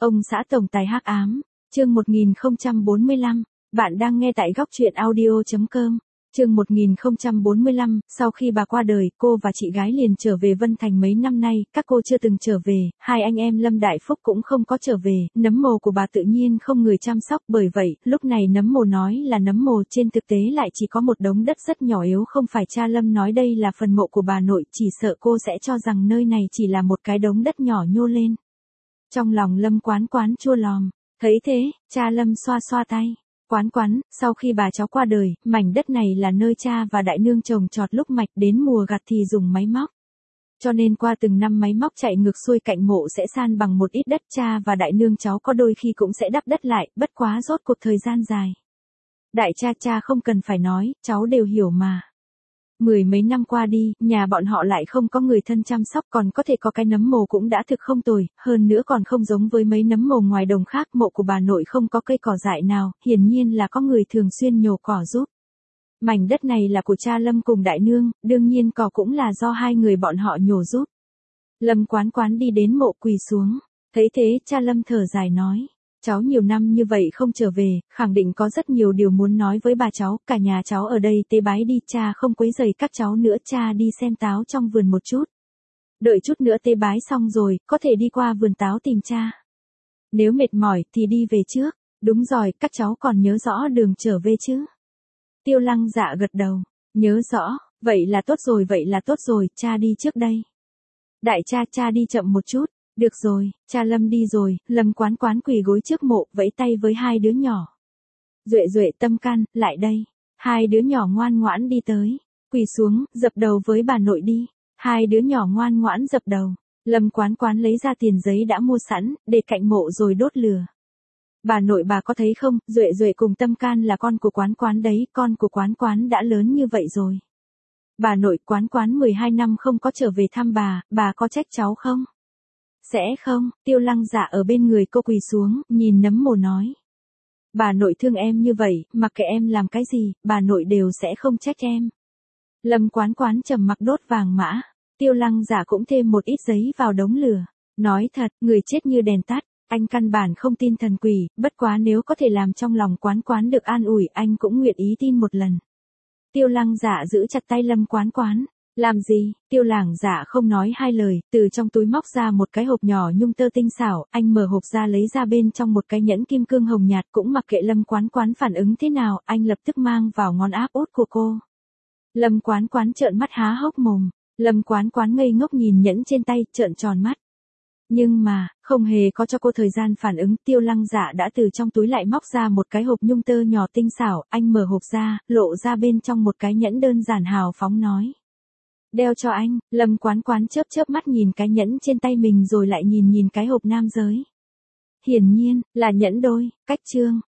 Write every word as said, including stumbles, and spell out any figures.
Ông xã tổng tài hắc ám, chương một nghìn không trăm bốn mươi lăm, bạn đang nghe tại góc truyện audio chấm com. Chương một nghìn không trăm bốn mươi lăm, sau khi bà qua đời, cô và chị gái liền trở về Vân Thành mấy năm nay, các cô chưa từng trở về, hai anh em Lâm Đại Phúc cũng không có trở về, nấm mồ của bà tự nhiên không người chăm sóc, bởi vậy, lúc này nấm mồ nói là nấm mồ trên thực tế lại chỉ có một đống đất rất nhỏ yếu, không phải cha Lâm nói đây là phần mộ của bà nội, chỉ sợ cô sẽ cho rằng nơi này chỉ là một cái đống đất nhỏ nhô lên. Trong lòng Lâm Quán Quán chua lòm, thấy thế, cha Lâm xoa xoa tay. Quán Quán, sau khi bà cháu qua đời, mảnh đất này là nơi cha và đại nương trồng trọt lúc mạch, đến mùa gặt thì dùng máy móc. Cho nên qua từng năm máy móc chạy ngược xuôi cạnh mộ sẽ san bằng một ít đất, cha và đại nương cháu có đôi khi cũng sẽ đắp đất lại, bất quá rốt cuộc thời gian dài. Đại cha cha không cần phải nói, cháu đều hiểu mà. Mười mấy năm qua đi, nhà bọn họ lại không có người thân chăm sóc, còn có thể có cái nấm mồ cũng đã thực không tồi, hơn nữa còn không giống với mấy nấm mồ ngoài đồng khác, mộ của bà nội không có cây cỏ dại nào, hiển nhiên là có người thường xuyên nhổ cỏ giúp. Mảnh đất này là của cha Lâm cùng đại nương, đương nhiên cỏ cũng là do hai người bọn họ nhổ giúp. Lâm Quán Quán đi đến mộ quỳ xuống, thấy thế cha Lâm thở dài nói. Cháu nhiều năm như vậy không trở về, khẳng định có rất nhiều điều muốn nói với bà cháu, cả nhà cháu ở đây tế bái đi, cha không quấy rầy các cháu nữa, cha đi xem táo trong vườn một chút. Đợi chút nữa tế bái xong rồi, có thể đi qua vườn táo tìm cha. Nếu mệt mỏi thì đi về trước, đúng rồi, các cháu còn nhớ rõ đường trở về chứ? Tiêu Lăng Dạ gật đầu, nhớ rõ, vậy là tốt rồi, vậy là tốt rồi, cha đi trước đây. Đại cha, cha đi chậm một chút. Được rồi, cha Lâm đi rồi, Lâm Quán Quán quỳ gối trước mộ, vẫy tay với hai đứa nhỏ. Duệ Duệ, Tâm Can, lại đây. Hai đứa nhỏ ngoan ngoãn đi tới, quỳ xuống, dập đầu với bà nội đi. Hai đứa nhỏ ngoan ngoãn dập đầu. Lâm Quán Quán lấy ra tiền giấy đã mua sẵn, để cạnh mộ rồi đốt lửa. Bà nội bà có thấy không, Duệ Duệ cùng Tâm Can là con của Quán Quán đấy, con của Quán Quán đã lớn như vậy rồi. Bà nội, Quán Quán mười hai năm không có trở về thăm bà, bà có trách cháu không? Sẽ không, Tiêu Lăng Dạ ở bên người cô quỳ xuống, nhìn nấm mồ nói. Bà nội thương em như vậy, mặc kệ em làm cái gì, bà nội đều sẽ không trách em. Lâm Quán Quán trầm mặc đốt vàng mã, Tiêu Lăng Dạ cũng thêm một ít giấy vào đống lửa. Nói thật, người chết như đèn tắt, anh căn bản không tin thần quỷ, bất quá nếu có thể làm trong lòng Quán Quán được an ủi, anh cũng nguyện ý tin một lần. Tiêu Lăng Dạ giữ chặt tay Lâm Quán Quán. Làm gì? Tiêu Lăng Dạ không nói hai lời, từ trong túi móc ra một cái hộp nhỏ nhung tơ tinh xảo, anh mở hộp ra lấy ra bên trong một cái nhẫn kim cương hồng nhạt, cũng mặc kệ Lâm Quán Quán phản ứng thế nào, anh lập tức mang vào ngón áp út của cô. Lâm Quán Quán trợn mắt há hốc mồm, Lâm Quán Quán ngây ngốc nhìn nhẫn trên tay, trợn tròn mắt. Nhưng mà, không hề có cho cô thời gian phản ứng, Tiêu Lăng Dạ đã từ trong túi lại móc ra một cái hộp nhung tơ nhỏ tinh xảo, anh mở hộp ra, lộ ra bên trong một cái nhẫn đơn giản hào phóng nói. Đeo cho anh, Lâm Quán Quán chớp chớp mắt nhìn cái nhẫn trên tay mình rồi lại nhìn nhìn cái hộp nam giới. Hiển nhiên, là nhẫn đôi, cách trương,